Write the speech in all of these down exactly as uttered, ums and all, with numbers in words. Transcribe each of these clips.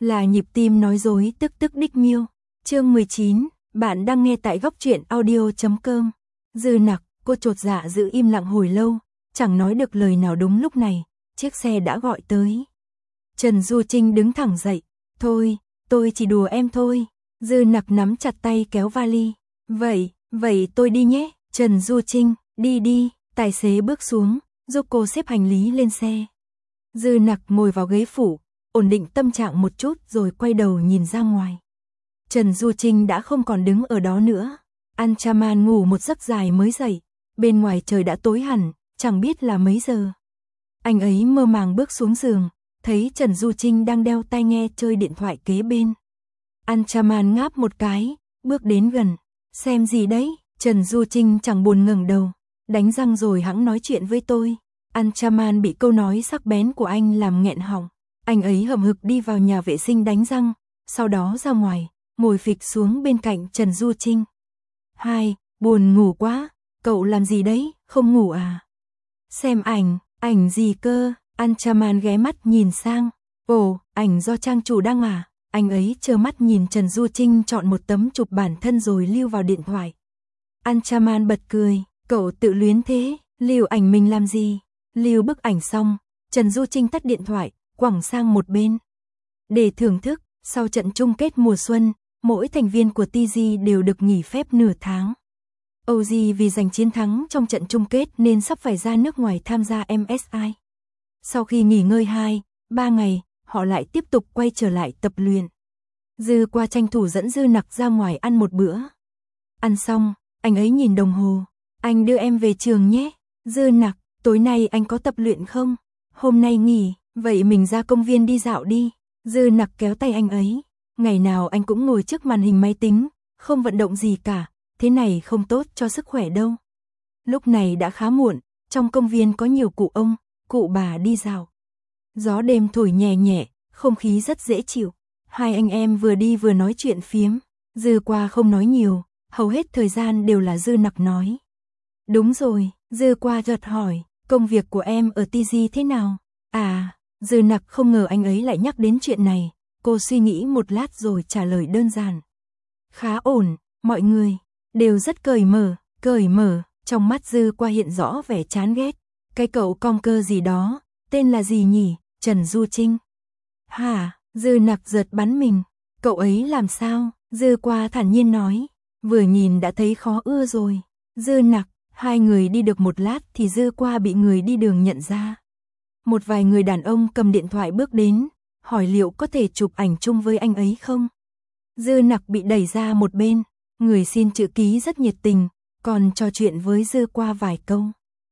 là nhịp tim nói dối tức tức đích miêu. Chương mười chín, bạn đang nghe tại góc truyện audio chấm com. Dư Nặc, cô chột dạ giữ im lặng hồi lâu, chẳng nói được lời nào. Đúng lúc này, chiếc xe đã gọi tới. Trần Du Trinh đứng thẳng dậy, "Thôi, tôi chỉ đùa em thôi." Dư Nặc nắm chặt tay kéo vali. "Vậy, vậy tôi đi nhé." Trần Du Trinh, "Đi đi." Tài xế bước xuống, giúp cô xếp hành lý lên xe. Dư Nặc ngồi vào ghế phụ, ổn định tâm trạng một chút rồi quay đầu nhìn ra ngoài. Trần Du Trinh đã không còn đứng ở đó nữa. Anchaman ngủ một giấc dài mới dậy, bên ngoài trời đã tối hẳn, chẳng biết là mấy giờ. Anh ấy mơ màng bước xuống giường, thấy Trần Du Trinh đang đeo tai nghe chơi điện thoại kế bên. Anchaman ngáp một cái, bước đến gần. "Xem gì đấy?" Trần Du Trinh chẳng buồn ngẩng đầu. "Đánh răng rồi hẵng nói chuyện với tôi." Anchaman bị câu nói sắc bén của anh làm nghẹn họng. Anh ấy hậm hực đi vào nhà vệ sinh đánh răng, sau đó ra ngoài, ngồi phịch xuống bên cạnh Trần Du Trinh. "Hai, buồn ngủ quá, cậu làm gì đấy, không ngủ à?" "Xem ảnh." "Ảnh gì cơ?" Anchaman ghé mắt nhìn sang. "Ồ, ảnh do trang chủ đăng à?" Anh ấy trơ mắt nhìn Trần Du Trinh chọn một tấm chụp bản thân rồi lưu vào điện thoại. Anchaman bật cười, "Cậu tự luyến thế, lưu ảnh mình làm gì?" Lưu bức ảnh xong, Trần Du Trinh tắt điện thoại, quẳng sang một bên. Để thưởng thức, sau trận chung kết mùa xuân, mỗi thành viên của tê giê đều được nghỉ phép nửa tháng. ô giê vì giành chiến thắng trong trận chung kết nên sắp phải ra nước ngoài tham gia em ét i. Sau khi nghỉ ngơi hai, ba ngày, họ lại tiếp tục quay trở lại tập luyện. Dư qua tranh thủ dẫn Dư Nặc ra ngoài ăn một bữa. Ăn xong, anh ấy nhìn đồng hồ. "Anh đưa em về trường nhé." "Dư Nặc, tối nay anh có tập luyện không?" "Hôm nay nghỉ, vậy mình ra công viên đi dạo đi." Dư Nặc kéo tay anh ấy. "Ngày nào anh cũng ngồi trước màn hình máy tính, không vận động gì cả, thế này không tốt cho sức khỏe đâu." Lúc này đã khá muộn, trong công viên có nhiều cụ ông, cụ bà đi dạo. Gió đêm thổi nhẹ nhẹ, không khí rất dễ chịu. Hai anh em vừa đi vừa nói chuyện phiếm. Dư qua không nói nhiều, hầu hết thời gian đều là Dư Nặc nói. "Đúng rồi." Dư qua chợt hỏi, "Công việc của em ở tê giê thế nào?" "À." Dư Nặc không ngờ anh ấy lại nhắc đến chuyện này. Cô suy nghĩ một lát rồi trả lời đơn giản. "Khá ổn, mọi người đều rất cởi mở." Cởi mở, trong mắt Dư qua hiện rõ vẻ chán ghét. "Cái cậu cong cơ gì đó, tên là gì nhỉ?" "Trần Du Trinh." "Hả?" Dư Nặc giật bắn mình. "Cậu ấy làm sao?" Dư qua thản nhiên nói. "Vừa nhìn đã thấy khó ưa rồi." "Dư Nặc." Hai người đi được một lát thì Dư qua bị người đi đường nhận ra. Một vài người đàn ông cầm điện thoại bước đến, hỏi liệu có thể chụp ảnh chung với anh ấy không. Dư Nặc bị đẩy ra một bên, người xin chữ ký rất nhiệt tình, còn trò chuyện với Dư qua vài câu.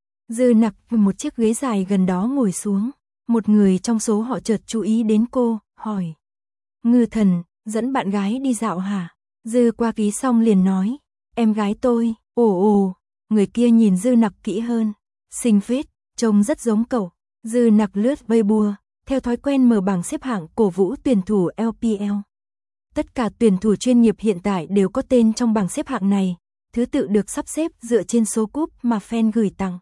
Dư Nặc một chiếc ghế dài gần đó ngồi xuống, một người trong số họ chợt chú ý đến cô, hỏi. "Ngư Thần, dẫn bạn gái đi dạo hả?" Dư qua ký xong liền nói, "Em gái tôi." "Ồ ồ." Người kia nhìn Dư Nặc kỹ hơn. "Xinh phết, trông rất giống cậu." Dư Nặc lướt Weibo, theo thói quen mở bảng xếp hạng cổ vũ tuyển thủ lờ pê lờ. Tất cả tuyển thủ chuyên nghiệp hiện tại đều có tên trong bảng xếp hạng này, thứ tự được sắp xếp dựa trên số cúp mà fan gửi tặng.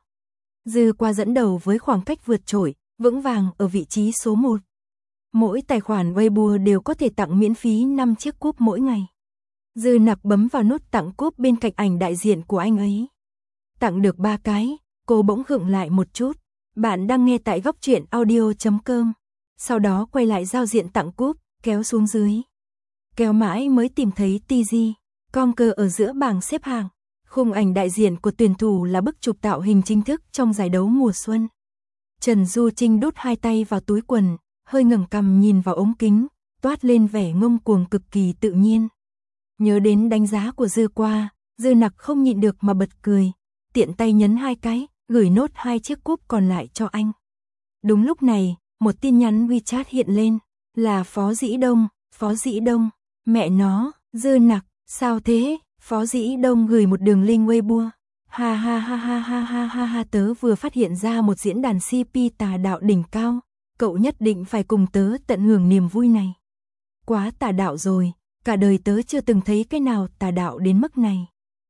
Dư qua dẫn đầu với khoảng cách vượt trội, vững vàng ở vị trí số một. Mỗi tài khoản Weibo đều có thể tặng miễn phí năm chiếc cúp mỗi ngày. Dư Nặc bấm vào nút tặng cúp bên cạnh ảnh đại diện của anh ấy. Tặng được ba cái, cô bỗng khựng lại một chút. Bạn đang nghe tại góc truyện audio chấm com. Sau đó quay lại giao diện tặng cúp, kéo xuống dưới. Kéo mãi mới tìm thấy tê giê, Conquer ở giữa bảng xếp hạng. Khung ảnh đại diện của tuyển thủ là bức chụp tạo hình chính thức trong giải đấu mùa xuân. Trần Du Trinh đút hai tay vào túi quần, hơi ngẩng cằm nhìn vào ống kính, toát lên vẻ ngông cuồng cực kỳ tự nhiên. Nhớ đến đánh giá của Dư qua, Dư Nặc không nhịn được mà bật cười, tiện tay nhấn hai cái, gửi nốt hai chiếc cúp còn lại cho anh. Đúng lúc này, một tin nhắn WeChat hiện lên, là Phó Dĩ Đông. Phó Dĩ Đông, mẹ nó, Dư Nặc, sao thế? Phó Dĩ Đông gửi một đường link Weibo. Ha ha ha ha ha ha ha ha, tớ vừa phát hiện ra một diễn đàn xê pê tà đạo đỉnh cao, cậu nhất định phải cùng tớ tận hưởng niềm vui này. Quá tà đạo rồi, cả đời tớ chưa từng thấy cái nào tà đạo đến mức này.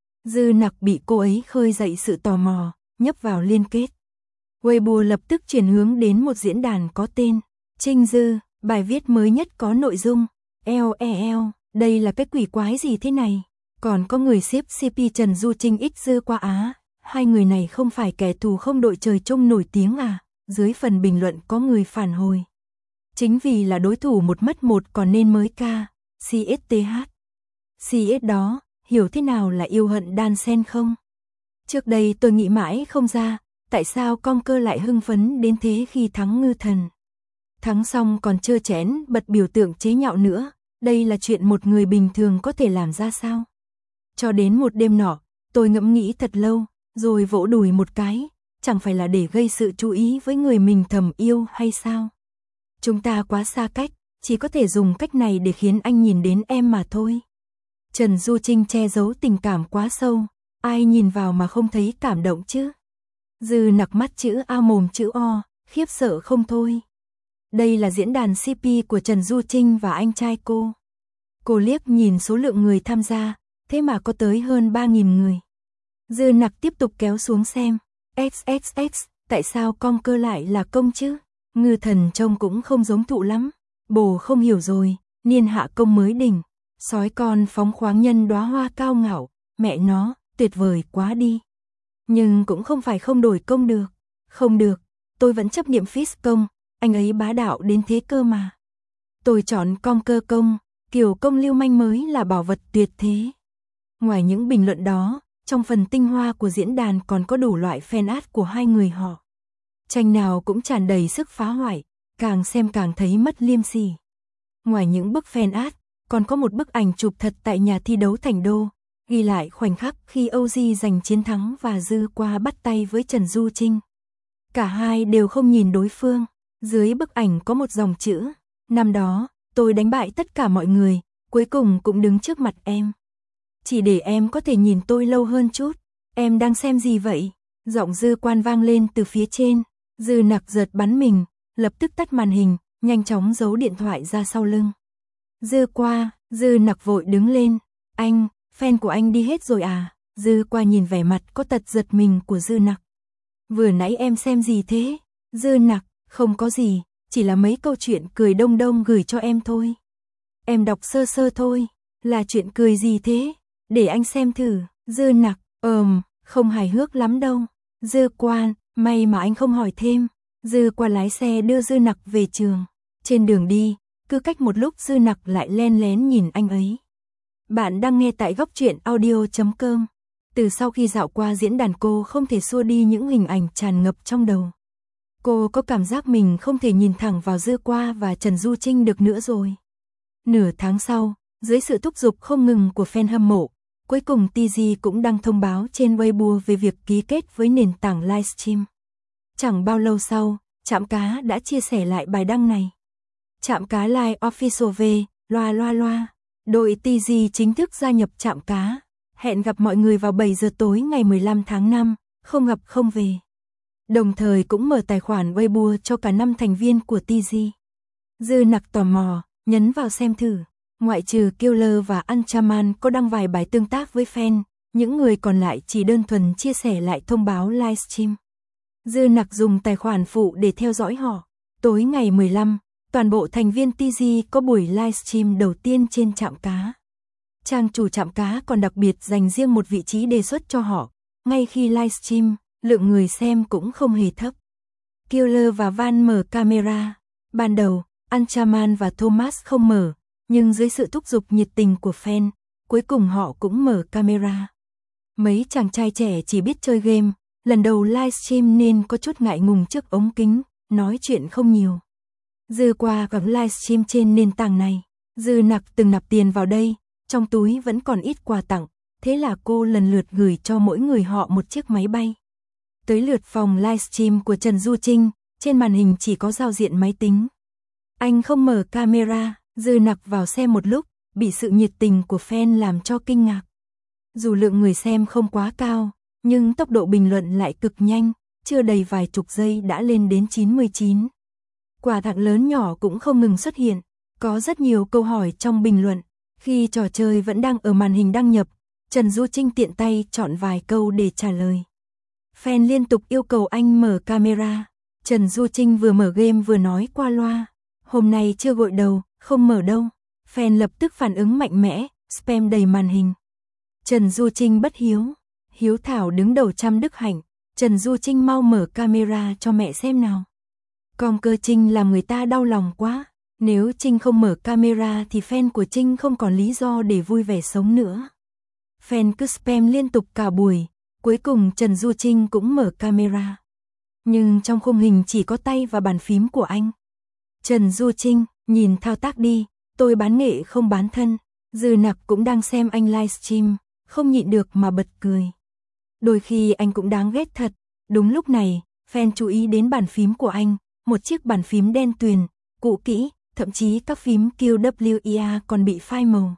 Dư Nặc bị cô ấy khơi dậy sự tò mò, nhấp vào liên kết. Weibo lập tức chuyển hướng đến một diễn đàn có tên Trinh Dư. Bài viết mới nhất có nội dung, eo eo, đây là cái quỷ quái gì thế này? Còn có người xếp xê pê Trần Du Trinh X Dư Qua Á, hai người này không phải kẻ thù không đội trời chung nổi tiếng à? Dưới phần bình luận có người phản hồi. Chính vì là đối thủ một mất một còn nên mới ca, xê ét tê hát. xê ét đó, hiểu thế nào là yêu hận đan xen không? Trước đây tôi nghĩ mãi không ra, tại sao Conker lại hưng phấn đến thế khi thắng Ngư Thần. Thắng xong còn trơ chẽn bật biểu tượng chế nhạo nữa, đây là chuyện một người bình thường có thể làm ra sao? Cho đến một đêm nọ, tôi ngẫm nghĩ thật lâu, rồi vỗ đùi một cái, chẳng phải là để gây sự chú ý với người mình thầm yêu hay sao? Chúng ta quá xa cách, chỉ có thể dùng cách này để khiến anh nhìn đến em mà thôi. Trần Du Trinh che giấu tình cảm quá sâu, ai nhìn vào mà không thấy cảm động chứ? Dư Nặc mắt chữ A mồm chữ O, khiếp sợ không thôi. Đây là diễn đàn xê pê của Trần Du Trinh và anh trai cô. Cô liếc nhìn số lượng người tham gia, thế mà có tới hơn ba nghìn người. Dư Nặc tiếp tục kéo xuống xem, ích ích ích, tại sao Conker lại là công chứ? Ngư Thần trông cũng không giống thụ lắm. Bồ không hiểu rồi, niên hạ công mới đỉnh. Sói con phóng khoáng nhân đóa hoa cao ngạo, mẹ nó, tuyệt vời quá đi. Nhưng cũng không phải không đổi công được. Không được, tôi vẫn chấp niệm Fizz công, anh ấy bá đạo đến thế cơ mà. Tôi chọn Conker công, kiểu công lưu manh mới là bảo vật tuyệt thế. Ngoài những bình luận đó, trong phần tinh hoa của diễn đàn còn có đủ loại fan art của hai người họ. Tranh nào cũng tràn đầy sức phá hoại, càng xem càng thấy mất liêm sỉ. Ngoài những bức fan art, còn có một bức ảnh chụp thật tại nhà thi đấu Thành Đô, ghi lại khoảnh khắc khi ô giê giành chiến thắng và Dư Qua bắt tay với Trần Du Trinh. Cả hai đều không nhìn đối phương, dưới bức ảnh có một dòng chữ, năm đó, tôi đánh bại tất cả mọi người, cuối cùng cũng đứng trước mặt em. Chỉ để em có thể nhìn tôi lâu hơn chút, em đang xem gì vậy? Giọng Dư Quan vang lên từ phía trên, Dư Nặc giật bắn mình, lập tức tắt màn hình, nhanh chóng giấu điện thoại ra sau lưng. Dư Qua, Dư Nặc vội đứng lên, anh, fan của anh đi hết rồi à? Dư Qua nhìn vẻ mặt có tật giật mình của Dư Nặc. Vừa nãy em xem gì thế? Dư Nặc, không có gì, chỉ là mấy câu chuyện cười đông đông gửi cho em thôi. Em đọc sơ sơ thôi, là chuyện cười gì thế? Để anh xem thử. Dư Nặc, ờm, không hài hước lắm đâu. Dư Quan, may mà anh không hỏi thêm. Dư Qua lái xe đưa Dư Nặc về trường. Trên đường đi, cứ cách một lúc Dư Nặc lại len lén nhìn anh ấy. Bạn đang nghe tại góc truyện audio chấm com. Từ sau khi dạo qua diễn đàn cô không thể xua đi những hình ảnh tràn ngập trong đầu. Cô có cảm giác mình không thể nhìn thẳng vào Dư Qua và Trần Du Trinh được nữa rồi. Nửa tháng sau, dưới sự thúc giục không ngừng của fan hâm mộ, cuối cùng tê giê cũng đăng thông báo trên Weibo về việc ký kết với nền tảng livestream. Chẳng bao lâu sau, Trạm Cá đã chia sẻ lại bài đăng này. Trạm Cá Live Official về, loa loa loa. Đội tê giê chính thức gia nhập Trạm Cá. Hẹn gặp mọi người vào bảy giờ tối ngày mười lăm tháng năm, không gặp không về. Đồng thời cũng mở tài khoản Weibo cho cả năm thành viên của tê giê. Dư Nặc tò mò, nhấn vào xem thử. Ngoại trừ Killer và Anchaman có đăng vài bài tương tác với fan, những người còn lại chỉ đơn thuần chia sẻ lại thông báo livestream. Dư Nặc dùng tài khoản phụ để theo dõi họ. Tối ngày mười lăm, toàn bộ thành viên tê giê có buổi livestream đầu tiên trên Trạm Cá. Trang chủ Trạm Cá còn đặc biệt dành riêng một vị trí đề xuất cho họ. Ngay khi livestream, lượng người xem cũng không hề thấp. Killer và Van mở camera. Ban đầu, Anchaman và Thomas không mở, nhưng dưới sự thúc giục nhiệt tình của fan, cuối cùng họ cũng mở camera. Mấy chàng trai trẻ chỉ biết chơi game, lần đầu livestream nên có chút ngại ngùng trước ống kính, nói chuyện không nhiều. Dư Qua gặp livestream trên nền tảng này, Dư Nặc từng nạp tiền vào đây, trong túi vẫn còn ít quà tặng, thế là cô lần lượt gửi cho mỗi người họ một chiếc máy bay. Tới lượt phòng livestream của Trần Du Trinh, trên màn hình chỉ có giao diện máy tính. Anh không mở camera, Dư Nặc vào xem một lúc, bị sự nhiệt tình của fan làm cho kinh ngạc. Dù lượng người xem không quá cao, nhưng tốc độ bình luận lại cực nhanh, chưa đầy vài chục giây đã lên đến chín mươi chín. Quà tặng lớn nhỏ cũng không ngừng xuất hiện, có rất nhiều câu hỏi trong bình luận. Khi trò chơi vẫn đang ở màn hình đăng nhập, Trần Du Trinh tiện tay chọn vài câu để trả lời. Fan liên tục yêu cầu anh mở camera. Trần Du Trinh vừa mở game vừa nói qua loa. Hôm nay chưa gội đầu, không mở đâu. Fan lập tức phản ứng mạnh mẽ, spam đầy màn hình. Trần Du Trinh bất hiếu. Hiếu thảo đứng đầu trăm đức hạnh. Trần Du Trinh mau mở camera cho mẹ xem nào. Con cơ Trinh làm người ta đau lòng quá. Nếu Trinh không mở camera thì fan của Trinh không còn lý do để vui vẻ sống nữa. Fan cứ spam liên tục cả buổi. Cuối cùng Trần Du Trinh cũng mở camera. Nhưng trong khung hình chỉ có tay và bàn phím của anh. Trần Du Trinh, nhìn thao tác đi, tôi bán nghệ không bán thân. Dư Nặc cũng đang xem anh livestream, không nhịn được mà bật cười. Đôi khi anh cũng đáng ghét thật. Đúng lúc này, fan chú ý đến bàn phím của anh, một chiếc bàn phím đen tuyền, cũ kỹ, thậm chí các phím Q W E A còn bị phai màu.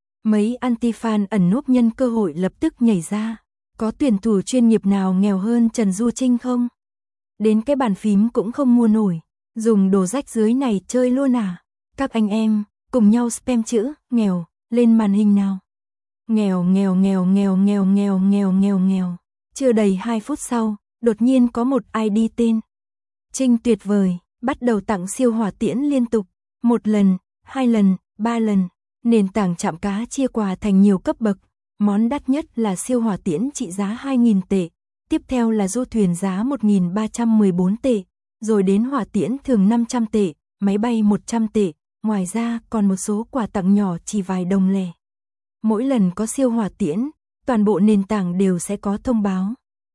Mấy anti-fan ẩn núp nhân cơ hội lập tức nhảy ra. Có tuyển thủ chuyên nghiệp nào nghèo hơn Trần Du Trinh không? Đến cái bàn phím cũng không mua nổi, dùng đồ rách dưới này chơi luôn à? Các anh em, cùng nhau spam chữ nghèo lên màn hình nào. Nghèo nghèo nghèo nghèo nghèo nghèo nghèo nghèo nghèo. Chưa đầy hai phút sau, đột nhiên có một i đê tên Trinh tuyệt vời, bắt đầu tặng siêu hỏa tiễn liên tục, một lần, hai lần, ba lần. Nền tảng chạm cá chia quà thành nhiều cấp bậc, món đắt nhất là siêu hỏa tiễn trị giá hai nghìn tệ, tiếp theo là du thuyền giá một nghìn ba trăm mười bốn tệ, rồi đến hỏa tiễn thường năm trăm tệ, máy bay một trăm tệ, ngoài ra còn một số quà tặng nhỏ chỉ vài đồng lẻ. Mỗi lần có siêu hỏa tiễn, toàn bộ nền tảng đều sẽ có thông báo.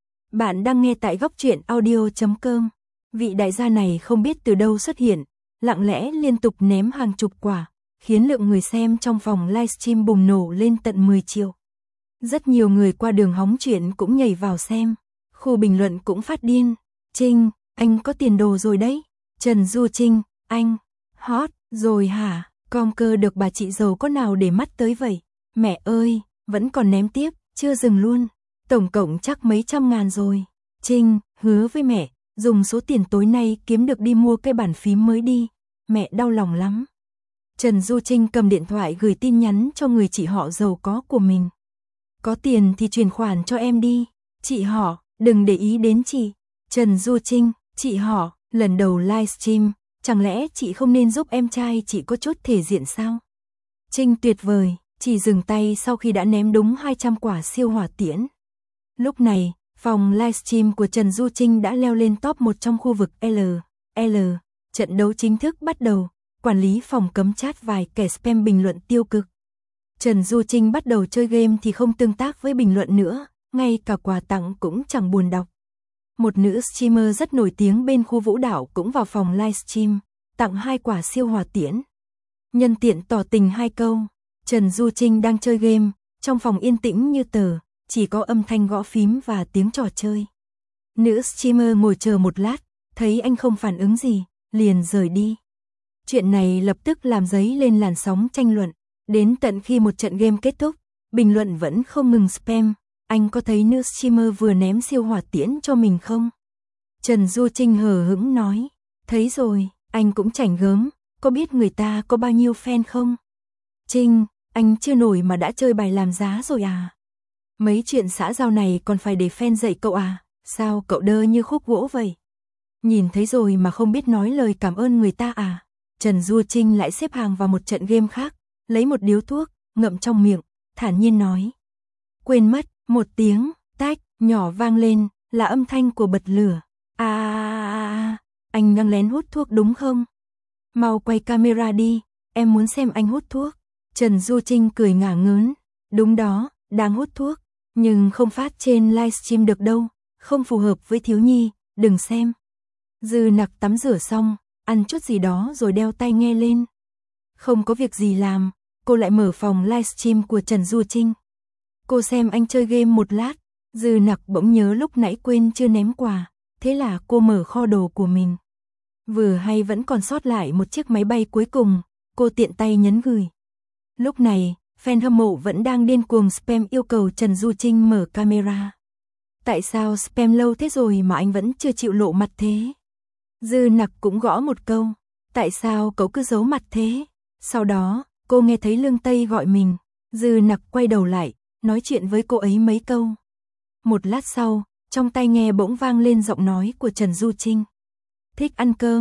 Bạn đang nghe tại góc truyện audio chấm com. Vị đại gia này không biết từ đâu xuất hiện, lặng lẽ liên tục ném hàng chục quả, khiến lượng người xem trong phòng livestream bùng nổ lên tận mười triệu. Rất nhiều người qua đường hóng chuyện cũng nhảy vào xem. Khu bình luận cũng phát điên. Trinh, anh có tiền đồ rồi đấy. Trần Du Trinh, anh, hot, rồi hả? Com cơ được bà chị giàu có nào để mắt tới vậy? Mẹ ơi, vẫn còn ném tiếp, chưa dừng luôn. Tổng cộng chắc mấy trăm ngàn rồi. Trinh, hứa với mẹ, dùng số tiền tối nay kiếm được đi mua cái bàn phím mới đi. Mẹ đau lòng lắm. Trần Du Trinh cầm điện thoại gửi tin nhắn cho người chị họ giàu có của mình. Có tiền thì chuyển khoản cho em đi. Chị họ, đừng để ý đến chị. Trần Du Trinh, chị họ, lần đầu livestream, chẳng lẽ chị không nên giúp em trai chị có chút thể diện sao? Trinh tuyệt vời, chỉ dừng tay sau khi đã ném đúng hai trăm quả siêu hỏa tiễn. Lúc này, phòng livestream của Trần Du Trinh đã leo lên top một trong khu vực L. L. Trận đấu chính thức bắt đầu. Quản lý phòng cấm chat vài kẻ spam bình luận tiêu cực. Trần Du Trinh bắt đầu chơi game thì không tương tác với bình luận nữa, ngay cả quà tặng cũng chẳng buồn đọc. Một nữ streamer rất nổi tiếng bên khu vũ đạo cũng vào phòng livestream, tặng hai quả siêu hỏa tiễn. Nhân tiện tỏ tình hai câu, Trần Du Trinh đang chơi game, trong phòng yên tĩnh như tờ, chỉ có âm thanh gõ phím và tiếng trò chơi. Nữ streamer ngồi chờ một lát, thấy anh không phản ứng gì, liền rời đi. Chuyện này lập tức làm dấy lên làn sóng tranh luận, đến tận khi một trận game kết thúc, bình luận vẫn không ngừng spam. Anh có thấy nữ streamer vừa ném siêu hỏa tiễn cho mình không? Trần Du Trinh hờ hững nói, thấy rồi, anh cũng chảnh gớm, có biết người ta có bao nhiêu fan không? Trinh, anh chưa nổi mà đã chơi bài làm giá rồi à? Mấy chuyện xã giao này còn phải để fan dạy cậu à? Sao cậu đơ như khúc gỗ vậy? Nhìn thấy rồi mà không biết nói lời cảm ơn người ta à? Trần Du Trinh lại xếp hàng vào một trận game khác, lấy một điếu thuốc, ngậm trong miệng, thản nhiên nói. Quên mất, một tiếng, tách, nhỏ vang lên, là âm thanh của bật lửa. À, à, à, anh đang lén hút thuốc đúng không? Mau quay camera đi, em muốn xem anh hút thuốc. Trần Du Trinh cười ngả ngớn. Đúng đó, đang hút thuốc, nhưng không phát trên livestream được đâu, không phù hợp với thiếu nhi, đừng xem. Dư Nặc tắm rửa xong, ăn chút gì đó rồi đeo tai nghe lên. Không có việc gì làm, cô lại mở phòng livestream của Trần Du Trinh. Cô xem anh chơi game một lát, Dư Nặc bỗng nhớ lúc nãy quên chưa ném quà, thế là cô mở kho đồ của mình. Vừa hay vẫn còn sót lại một chiếc máy bay cuối cùng, cô tiện tay nhấn gửi. Lúc này, fan hâm mộ vẫn đang điên cuồng spam yêu cầu Trần Du Trinh mở camera. Tại sao spam lâu thế rồi mà anh vẫn chưa chịu lộ mặt thế? Dư Nặc cũng gõ một câu, tại sao cậu cứ giấu mặt thế? Sau đó, cô nghe thấy Lương Tây gọi mình, Dư Nặc quay đầu lại, nói chuyện với cô ấy mấy câu. Một lát sau, trong tai nghe bỗng vang lên giọng nói của Trần Du Trinh. Thích ăn cơm,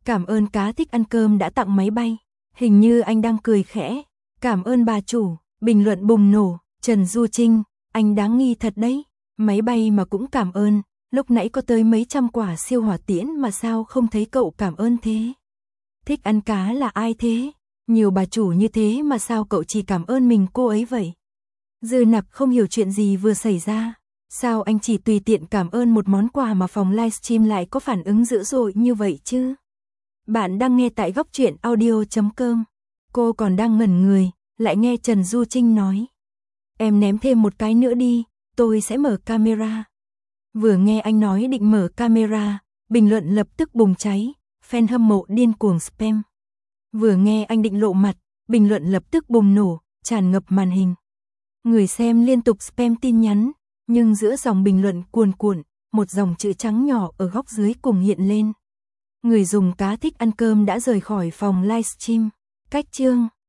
Cảm ơn cá thích ăn cơm đã tặng máy bay. Hình như anh đang cười khẽ. Cảm ơn bà chủ. Bình luận bùng nổ. Trần Du Trinh, anh đáng nghi thật đấy. Máy bay mà cũng cảm ơn. Lúc nãy có tới mấy trăm quả siêu hỏa tiễn mà sao không thấy cậu cảm ơn thế? Thích ăn cá là ai thế? Nhiều bà chủ như thế mà sao cậu chỉ cảm ơn mình cô ấy vậy? Dư Nặc không hiểu chuyện gì vừa xảy ra. Sao anh chỉ tùy tiện cảm ơn một món quà mà phòng livestream lại có phản ứng dữ dội như vậy chứ? Bạn đang nghe tại góc truyện audio chấm com. Cô còn đang ngẩn người, lại nghe Trần Du Trinh nói. Em ném thêm một cái nữa đi, tôi sẽ mở camera. Vừa nghe anh nói định mở camera, bình luận lập tức bùng cháy, fan hâm mộ điên cuồng spam. Vừa nghe anh định lộ mặt, bình luận lập tức bùng nổ, tràn ngập màn hình. Người xem liên tục spam tin nhắn, nhưng giữa dòng bình luận cuồn cuộn, một dòng chữ trắng nhỏ ở góc dưới cùng hiện lên. Người dùng cá thích ăn cơm đã rời khỏi phòng livestream. Cách chương